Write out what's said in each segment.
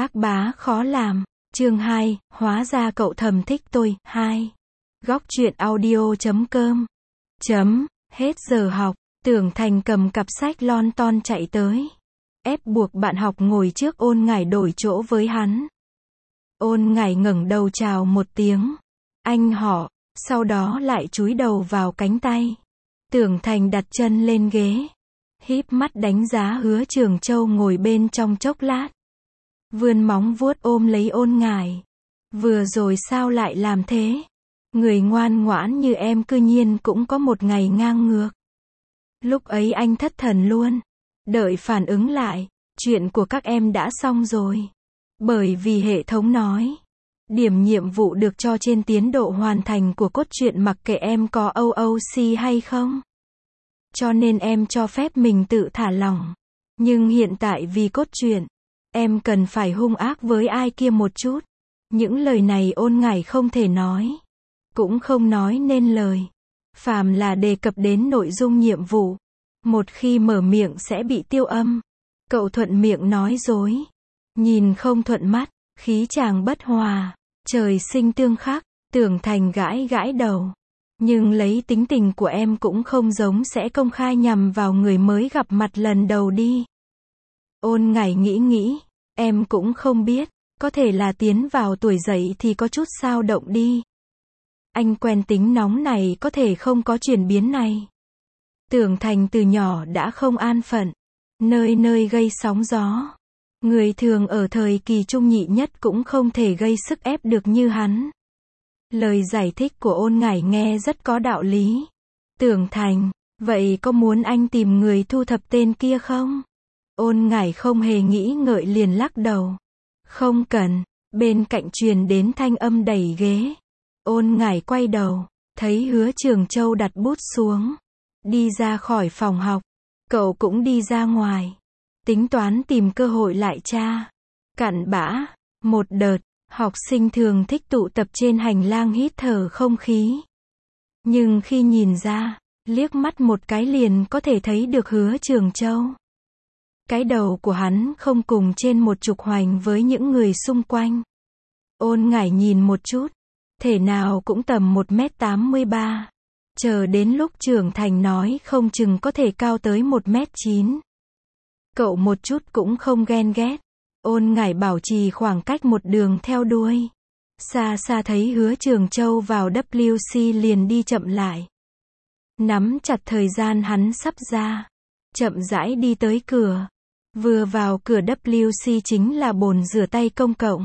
Các bá khó làm. Chương 2, hóa ra cậu thầm thích tôi. 2. Góc truyện audio.com. Hết giờ học, Tưởng Thành cầm cặp sách lon ton chạy tới. Ép buộc bạn học ngồi trước Ôn Ngải đổi chỗ với hắn. Ôn Ngải ngẩng đầu chào một tiếng. Anh họ, sau đó lại chúi đầu vào cánh tay. Tưởng Thành đặt chân lên ghế. Híp mắt đánh giá Hứa Trường Châu ngồi bên trong chốc lát. Vươn móng vuốt ôm lấy Ôn Ngải. Vừa rồi sao lại làm thế? Người ngoan ngoãn như em cư nhiên cũng có một ngày ngang ngược. Lúc ấy anh thất thần luôn. Đợi phản ứng lại, chuyện của các em đã xong rồi. Bởi vì hệ thống nói, điểm nhiệm vụ được cho trên tiến độ hoàn thành của cốt truyện mặc kệ em có OOC hay không. Cho nên em cho phép mình tự thả lỏng. Nhưng hiện tại vì cốt truyện, em cần phải hung ác với ai kia một chút. Những lời này Ôn Ngải không thể nói. Cũng không nói nên lời. Phàm là đề cập đến nội dung nhiệm vụ, một khi mở miệng sẽ bị tiêu âm. Cậu thuận miệng nói dối. Nhìn không thuận mắt, khí chàng bất hòa. Trời sinh tương khắc, Tưởng Thành gãi gãi đầu. Nhưng lấy tính tình của em cũng không giống sẽ công khai nhằm vào người mới gặp mặt lần đầu đi. Ôn Ngải nghĩ, em cũng không biết, có thể là tiến vào tuổi dậy thì có chút xao động đi. Anh quen tính nóng này có thể không có chuyển biến này. Tưởng Thành từ nhỏ đã không an phận, nơi nơi gây sóng gió. Người thường ở thời kỳ trung nhị nhất cũng không thể gây sức ép được như hắn. Lời giải thích của Ôn Ngải nghe rất có đạo lý. Tưởng Thành, vậy có muốn anh tìm người thu thập tên kia không? Ôn Ngải không hề nghĩ ngợi liền lắc đầu. Không cần. Bên cạnh truyền đến thanh âm đẩy ghế. Ôn Ngải quay đầu, thấy Hứa Trường Châu đặt bút xuống, đi ra khỏi phòng học. Cậu cũng đi ra ngoài, tính toán tìm cơ hội lại tra. Cặn bã, một đợt, học sinh thường thích tụ tập trên hành lang hít thở không khí. Nhưng khi nhìn ra, liếc mắt một cái liền có thể thấy được Hứa Trường Châu. Cái đầu của hắn không cùng trên một trục hoành với những người xung quanh. Ôn Ngải nhìn một chút, thể nào cũng tầm 1m83. Chờ đến lúc trưởng thành nói không chừng có thể cao tới 1m9. Cậu một chút cũng không ghen ghét. Ôn Ngải bảo trì khoảng cách một đường theo đuôi. Xa xa thấy Hứa Trường Châu vào WC liền đi chậm lại. Nắm chặt thời gian hắn sắp ra. Chậm rãi đi tới cửa. Vừa vào cửa WC chính là bồn rửa tay công cộng.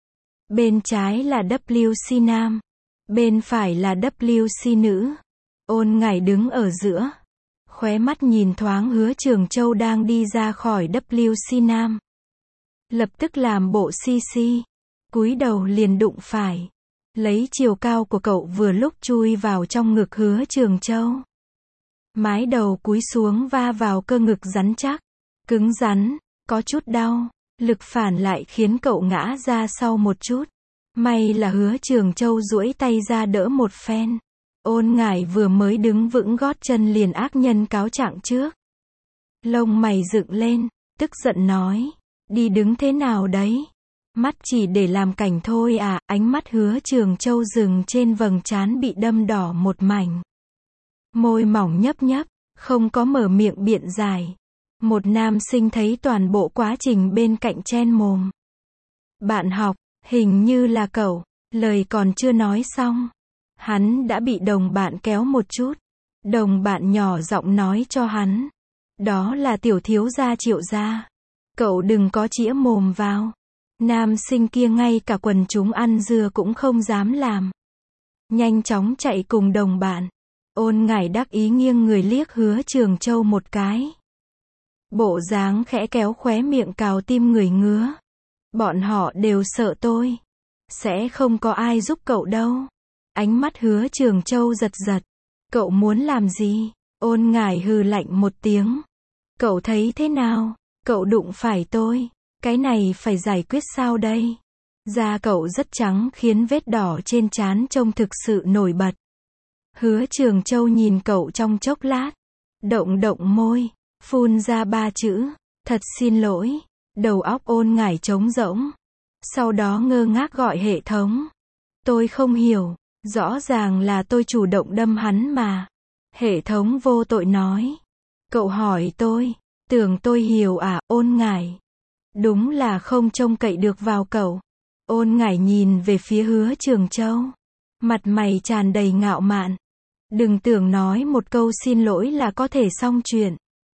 Bên trái là WC nam. Bên phải là WC nữ. Ôn Ngải đứng ở giữa. Khóe mắt nhìn thoáng Hứa Trường Châu đang đi ra khỏi WC nam. Lập tức làm bộ si. Cúi đầu liền đụng phải. Lấy chiều cao của cậu vừa lúc chui vào trong ngực Hứa Trường Châu. Mái đầu cúi xuống va vào cơ ngực rắn chắc. Cứng rắn, có chút đau. Lực phản lại khiến cậu ngã ra sau một chút. May là Hứa Trường Châu duỗi tay ra đỡ một phen. Ôn Ngải vừa mới đứng vững gót chân liền ác nhân cáo trạng trước. Lông mày dựng lên, tức giận nói. Đi đứng thế nào đấy? Mắt chỉ để làm cảnh thôi à? Ánh mắt Hứa Trường Châu dừng trên vầng trán bị đâm đỏ một mảnh. Môi mỏng nhấp nhấp, không có mở miệng biện giải. Một nam sinh thấy toàn bộ quá trình bên cạnh chen mồm. Bạn học, hình như là cậu. Lời còn chưa nói xong, hắn đã bị đồng bạn kéo một chút. Đồng bạn nhỏ giọng nói cho hắn. Đó là tiểu thiếu gia Triệu gia. Cậu đừng có chĩa mồm vào. Nam sinh kia ngay cả quần chúng ăn dưa cũng không dám làm. Nhanh chóng chạy cùng đồng bạn. Ôn Ngải đắc ý nghiêng người liếc Hứa Trường Châu một cái. Bộ dáng khẽ kéo khóe miệng cào tim người ngứa. Bọn họ đều sợ tôi. Sẽ không có ai giúp cậu đâu. Ánh mắt Hứa Trường Châu giật giật. Cậu muốn làm gì? Ôn Ngải hừ lạnh một tiếng. Cậu thấy thế nào? Cậu đụng phải tôi. Cái này phải giải quyết sao đây? Da cậu rất trắng khiến vết đỏ trên trán trông thực sự nổi bật. Hứa Trường Châu nhìn cậu trong chốc lát. Động môi. Phun ra 3 chữ. Thật xin lỗi. Đầu óc Ôn Ngải trống rỗng. Sau đó ngơ ngác gọi hệ thống. Tôi không hiểu, rõ ràng là tôi chủ động đâm hắn mà. Hệ thống vô tội nói. Cậu hỏi tôi, tưởng tôi hiểu à, Ôn Ngải. Đúng là không trông cậy được vào cậu. Ôn Ngải nhìn về phía Hứa Trường Châu. Mặt mày tràn đầy ngạo mạn. Đừng tưởng nói một câu xin lỗi là có thể xong chuyện.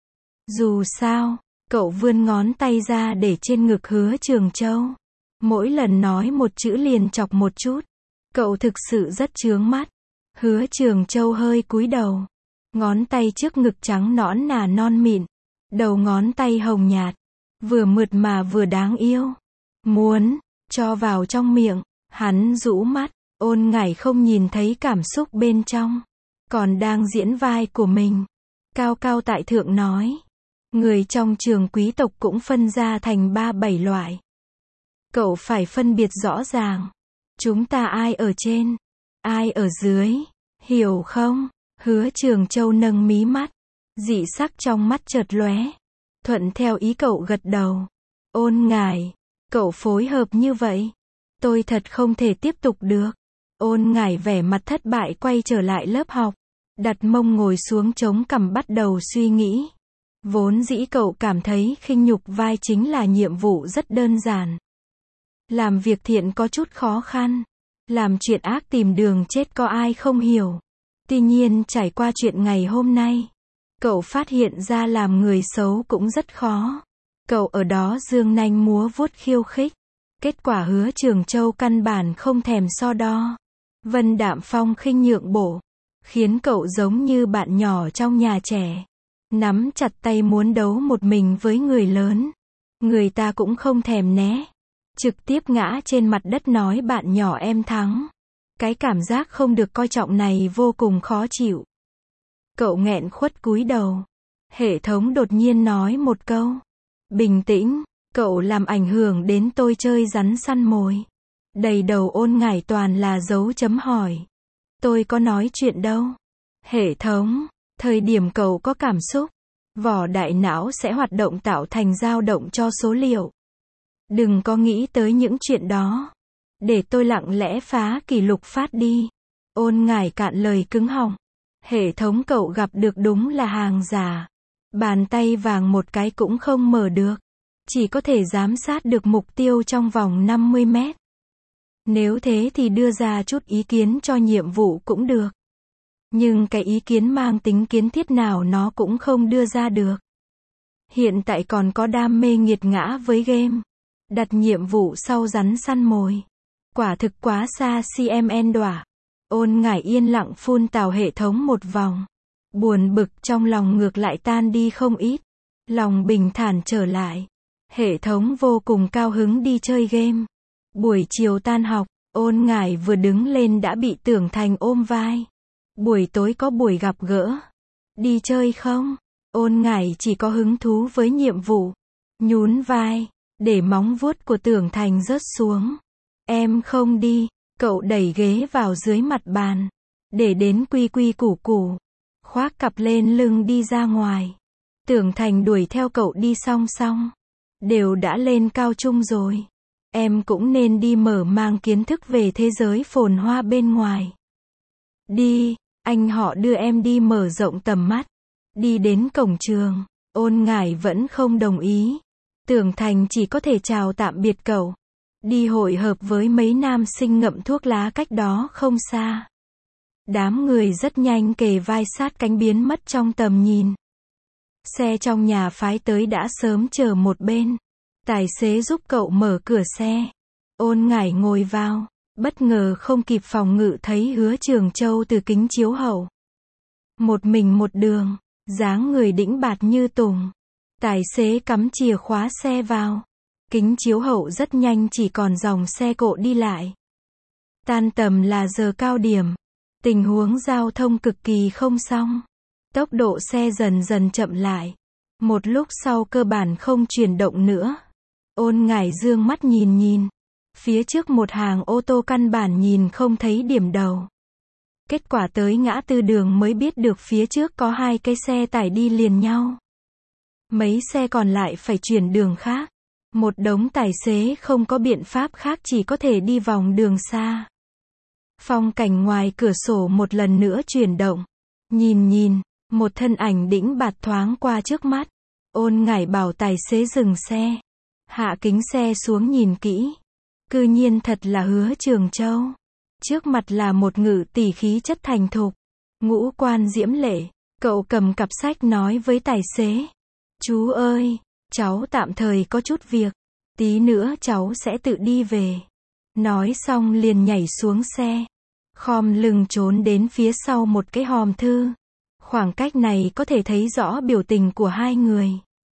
Dù sao, cậu vươn ngón tay ra để trên ngực Hứa Trường Châu. Mỗi lần nói một chữ liền chọc một chút. Cậu thực sự rất chướng mắt. Hứa Trường Châu hơi cúi đầu. Ngón tay trước ngực trắng nõn nà non mịn. Đầu ngón tay hồng nhạt. Vừa mượt mà vừa đáng yêu. Muốn cho vào trong miệng. Hắn rũ mắt. Ôn Ngải không nhìn thấy cảm xúc bên trong. Còn đang diễn vai của mình. Cao cao tại thượng nói. Người trong trường quý tộc cũng phân ra thành 3-7 loại. Cậu phải phân biệt rõ ràng. Chúng ta ai ở trên, ai ở dưới, hiểu không? Hứa Trường Châu nâng mí mắt. Dị sắc trong mắt chợt lóe. Thuận theo ý cậu gật đầu. Ôn Ngải, cậu phối hợp như vậy. Tôi thật không thể tiếp tục được. Ôn Ngải vẻ mặt thất bại quay trở lại lớp học. Đặt mông ngồi xuống chống cằm bắt đầu suy nghĩ. Vốn dĩ cậu cảm thấy khinh nhục vai chính là nhiệm vụ rất đơn giản. Làm việc thiện có chút khó khăn. Làm chuyện ác tìm đường chết có ai không hiểu. Tuy nhiên trải qua chuyện ngày hôm nay, cậu phát hiện ra làm người xấu cũng rất khó. Cậu ở đó dương nanh múa vuốt khiêu khích. Kết quả Hứa Trường Châu căn bản không thèm so đo. Vân Đạm Phong khinh nhượng bộ. Khiến cậu giống như bạn nhỏ trong nhà trẻ. Nắm chặt tay muốn đấu một mình với người lớn. Người ta cũng không thèm né. Trực tiếp ngã trên mặt đất nói bạn nhỏ em thắng. Cái cảm giác không được coi trọng này vô cùng khó chịu. Cậu nghẹn khuất cúi đầu. Hệ thống đột nhiên nói một câu. Bình tĩnh, cậu làm ảnh hưởng đến tôi chơi rắn săn mồi. Đầy đầu Ôn Ngải toàn là dấu chấm hỏi. Tôi có nói chuyện đâu. Hệ thống, thời điểm cậu có cảm xúc, vỏ đại não sẽ hoạt động tạo thành dao động cho số liệu. Đừng có nghĩ tới những chuyện đó. Để tôi lặng lẽ phá kỷ lục phát đi. Ôn Ngải cạn lời cứng họng. Hệ thống cậu gặp được đúng là hàng giả. Bàn tay vàng một cái cũng không mở được. Chỉ có thể giám sát được mục tiêu trong vòng 50 mét. Nếu thế thì đưa ra chút ý kiến cho nhiệm vụ cũng được. Nhưng cái ý kiến mang tính kiến thiết nào nó cũng không đưa ra được. Hiện tại còn có đam mê nghiệt ngã với game. Đặt nhiệm vụ sau rắn săn mồi. Quả thực quá xa CMN đọa. Ôn Ngải yên lặng phun tào hệ thống một vòng. Buồn bực trong lòng ngược lại tan đi không ít. Lòng bình thản trở lại. Hệ thống vô cùng cao hứng đi chơi game. Buổi chiều tan học, Ôn Ngải vừa đứng lên đã bị Tưởng Thành ôm vai. Buổi tối có buổi gặp gỡ. Đi chơi không? Ôn Ngải chỉ có hứng thú với nhiệm vụ. Nhún vai, để móng vuốt của Tưởng Thành rớt xuống. Em không đi. Cậu đẩy ghế vào dưới mặt bàn. Để đến quy quy củ củ. Khoác cặp lên lưng đi ra ngoài. Tưởng Thành đuổi theo cậu đi song song. Đều đã lên cao trung rồi. Em cũng nên đi mở mang kiến thức về thế giới phồn hoa bên ngoài. Đi, anh họ đưa em đi mở rộng tầm mắt. Đi đến cổng trường, Ôn Ngải vẫn không đồng ý. Tưởng Thành chỉ có thể chào tạm biệt cậu. Đi hội hợp với mấy nam sinh ngậm thuốc lá cách đó không xa. Đám người rất nhanh kề vai sát cánh biến mất trong tầm nhìn. Xe trong nhà phái tới đã sớm chờ một bên. Tài xế giúp cậu mở cửa xe. Ôn Ngải ngồi vào. Bất ngờ không kịp phòng ngự thấy Hứa Trường Châu từ kính chiếu hậu. Một mình một đường. Dáng người đĩnh bạt như tùng. Tài xế cắm chìa khóa xe vào. Kính chiếu hậu rất nhanh chỉ còn dòng xe cộ đi lại. Tan tầm là giờ cao điểm. Tình huống giao thông cực kỳ không xong. Tốc độ xe dần dần chậm lại. Một lúc sau cơ bản không chuyển động nữa. Ôn Ngải dương mắt nhìn. Phía trước một hàng ô tô căn bản nhìn không thấy điểm đầu. Kết quả tới ngã tư đường mới biết được phía trước có hai cái xe tải đi liền nhau. Mấy xe còn lại phải chuyển đường khác. Một đống tài xế không có biện pháp khác chỉ có thể đi vòng đường xa. Phong cảnh ngoài cửa sổ một lần nữa chuyển động. Nhìn, một thân ảnh đĩnh bạt thoáng qua trước mắt. Ôn Ngải bảo tài xế dừng xe. Hạ kính xe xuống nhìn kỹ. Cư nhiên thật là Hứa Trường Châu. Trước mặt là một ngự tỷ khí chất thành thục, ngũ quan diễm lệ. Cậu cầm cặp sách nói với tài xế. Chú ơi, cháu tạm thời có chút việc. Tí nữa cháu sẽ tự đi về. Nói xong liền nhảy xuống xe. Khom lưng trốn đến phía sau một cái hòm thư. Khoảng cách này có thể thấy rõ biểu tình của hai người.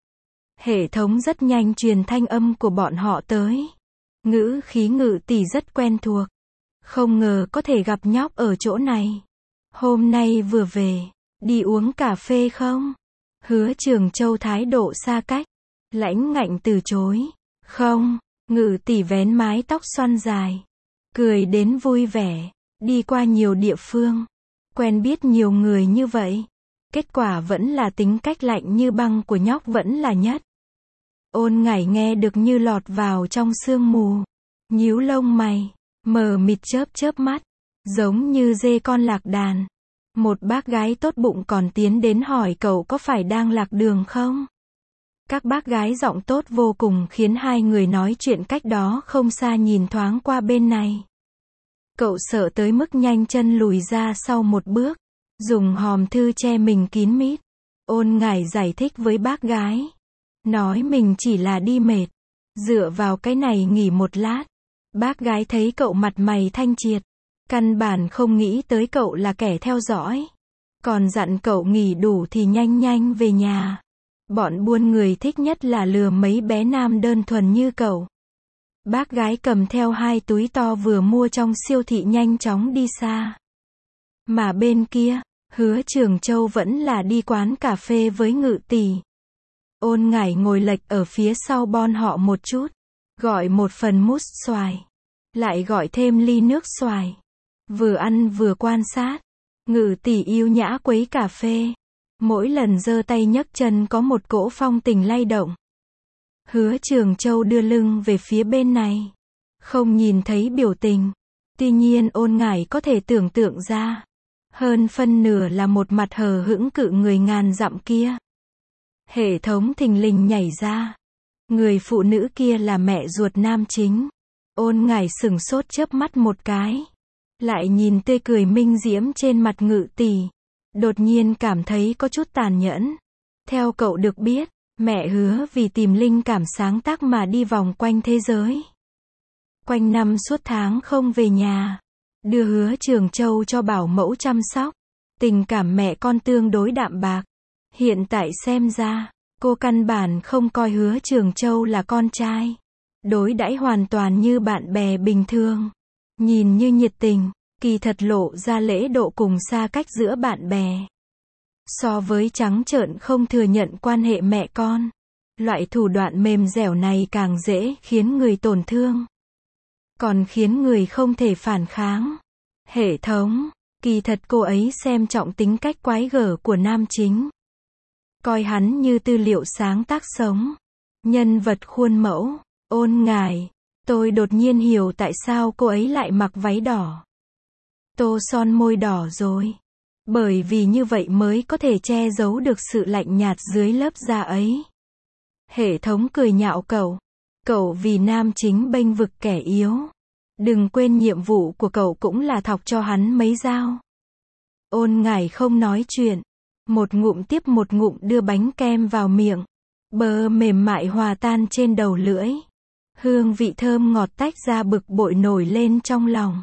Hệ thống rất nhanh truyền thanh âm của bọn họ tới. Ngữ khí ngự tỷ rất quen thuộc. Không ngờ có thể gặp nhóc ở chỗ này. Hôm nay vừa về, đi uống cà phê không? Hứa Trường Châu thái độ xa cách, lãnh ngạnh từ chối. Không, ngự tỷ vén mái tóc xoăn dài. Cười đến vui vẻ, đi qua nhiều địa phương. Quen biết nhiều người như vậy. Kết quả vẫn là tính cách lạnh như băng của nhóc vẫn là nhất. Ôn Ngải nghe được như lọt vào trong sương mù. Nhíu lông mày, mờ mịt chớp mắt, giống như dê con lạc đàn. Một bác gái tốt bụng còn tiến đến hỏi cậu có phải đang lạc đường không? Các bác gái giọng tốt vô cùng khiến hai người nói chuyện cách đó không xa nhìn thoáng qua bên này. Cậu sợ tới mức nhanh chân lùi ra sau một bước, dùng hòm thư che mình kín mít. Ôn Ngải giải thích với bác gái. Nói mình chỉ là đi mệt. Dựa vào cái này nghỉ một lát. Bác gái thấy cậu mặt mày thanh triệt. Căn bản không nghĩ tới cậu là kẻ theo dõi. Còn dặn cậu nghỉ đủ thì nhanh về nhà. Bọn buôn người thích nhất là lừa mấy bé nam đơn thuần như cậu. Bác gái cầm theo 2 túi to vừa mua trong siêu thị nhanh chóng đi xa. Mà bên kia, Hứa Trường Châu vẫn là đi quán cà phê với ngự tỷ. Ôn Ngải ngồi lệch ở phía sau bon họ một chút. Gọi một phần mousse xoài. Lại gọi thêm ly nước xoài. Vừa ăn vừa quan sát. Ngự tỷ yêu nhã quấy cà phê. Mỗi lần giơ tay nhấc chân có một cỗ phong tình lay động. Hứa Trường Châu đưa lưng về phía bên này. Không nhìn thấy biểu tình. Tuy nhiên Ôn Ngải có thể tưởng tượng ra. Hơn phân nửa là một mặt hờ hững cự người ngàn dặm kia. Hệ thống thình lình nhảy ra. Người phụ nữ kia là mẹ ruột nam chính. Ôn Ngải sửng sốt chớp mắt một cái. Lại nhìn tươi cười minh diễm trên mặt ngự tỷ. Đột nhiên cảm thấy có chút tàn nhẫn. Theo cậu được biết, mẹ Hứa vì tìm linh cảm sáng tác mà đi vòng quanh thế giới. Quanh năm suốt tháng không về nhà. Đưa Hứa Trường Châu cho bảo mẫu chăm sóc. Tình cảm mẹ con tương đối đạm bạc. Hiện tại xem ra, cô căn bản không coi Hứa Trường Châu là con trai. Đối đãi hoàn toàn như bạn bè bình thường. Nhìn như nhiệt tình, kỳ thật lộ ra lễ độ cùng xa cách giữa bạn bè. So với trắng trợn không thừa nhận quan hệ mẹ con, loại thủ đoạn mềm dẻo này càng dễ khiến người tổn thương. Còn khiến người không thể phản kháng. Hệ thống, kỳ thật cô ấy xem trọng tính cách quái gở của nam chính. Coi hắn như tư liệu sáng tác sống. Nhân vật khuôn mẫu. Ôn Ngải, tôi đột nhiên hiểu tại sao cô ấy lại mặc váy đỏ. Tô son môi đỏ rồi. Bởi vì như vậy mới có thể che giấu được sự lạnh nhạt dưới lớp da ấy. Hệ thống cười nhạo cậu. Cậu vì nam chính bênh vực kẻ yếu. Đừng quên nhiệm vụ của cậu cũng là thọc cho hắn mấy dao. Ôn Ngải không nói chuyện. Một ngụm tiếp một ngụm đưa bánh kem vào miệng. Bơ mềm mại hòa tan trên đầu lưỡi. Hương vị thơm ngọt tách ra bực bội nổi lên trong lòng.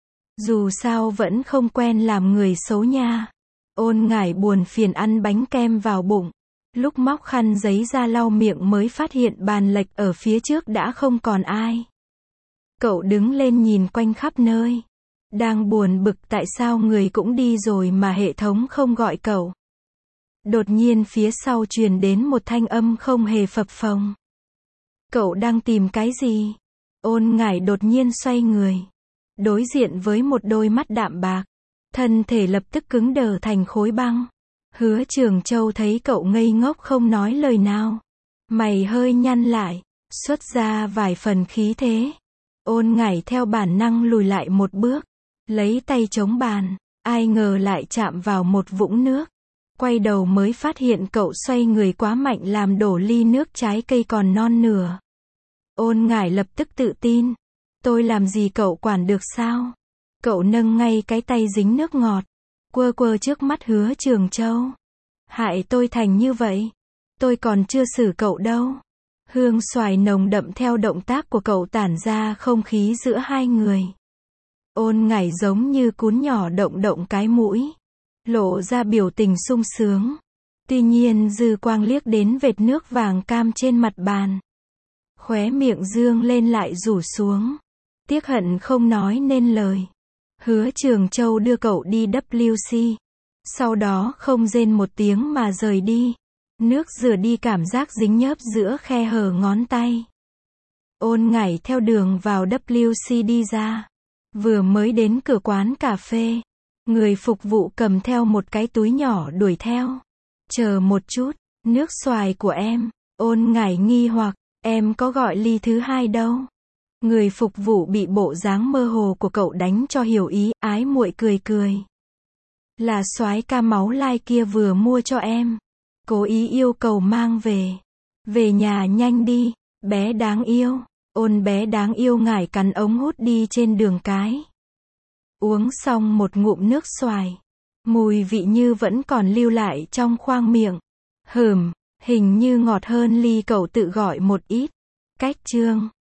Dù sao vẫn không quen làm người xấu nha. Ôn Ngải buồn phiền ăn bánh kem vào bụng. Lúc móc khăn giấy ra lau miệng mới phát hiện bàn lệch ở phía trước đã không còn ai. Cậu đứng lên nhìn quanh khắp nơi. Đang buồn bực tại sao người cũng đi rồi mà hệ thống không gọi cậu. Đột nhiên phía sau truyền đến một thanh âm không hề phập phồng. Cậu đang tìm cái gì? Ôn Ngải đột nhiên xoay người. Đối diện với một đôi mắt đạm bạc. Thân thể lập tức cứng đờ thành khối băng. Hứa Trường Châu thấy cậu ngây ngốc không nói lời nào. Mày hơi nhăn lại. xuất ra vài phần khí thế. Ôn Ngải theo bản năng lùi lại một bước, lấy tay chống bàn, ai ngờ lại chạm vào một vũng nước. Quay đầu mới phát hiện cậu xoay người quá mạnh làm đổ ly nước trái cây còn non nửa. Ôn Ngải lập tức tự tin. Tôi làm gì cậu quản được sao? Cậu nâng ngay cái tay dính nước ngọt, quơ quơ trước mắt Hứa Trường Châu. Hại tôi thành như vậy. Tôi còn chưa xử cậu đâu. Hương xoài nồng đậm theo động tác của cậu tản ra không khí giữa hai người. Ôn Ngải giống như cún nhỏ động động cái mũi, lộ ra biểu tình sung sướng. Tuy nhiên dư quang liếc đến vệt nước vàng cam trên mặt bàn. Khóe miệng dương lên lại rủ xuống. Tiếc hận không nói nên lời. Hứa Trường Châu đưa cậu đi WC. Sau đó không rên một tiếng mà rời đi. Nước rửa đi cảm giác dính nhớp giữa khe hở ngón tay. Ôn Ngải theo đường vào WC đi ra. Vừa mới đến cửa quán cà phê, người phục vụ cầm theo một cái túi nhỏ đuổi theo. Chờ một chút, nước xoài của em. Ôn Ngải nghi hoặc, em có gọi ly thứ hai đâu. Người phục vụ bị bộ dáng mơ hồ của cậu đánh cho hiểu ý, ái muội cười cười. Là soái ca máu lai kia vừa mua cho em. Cố ý yêu cầu mang về. Về nhà nhanh đi, bé đáng yêu. Ôn bé đáng yêu Ngải cắn ống hút đi trên đường cái. Uống xong một ngụm nước xoài. Mùi vị như vẫn còn lưu lại trong khoang miệng. Hình như ngọt hơn ly cậu tự gọi một ít. Cách chương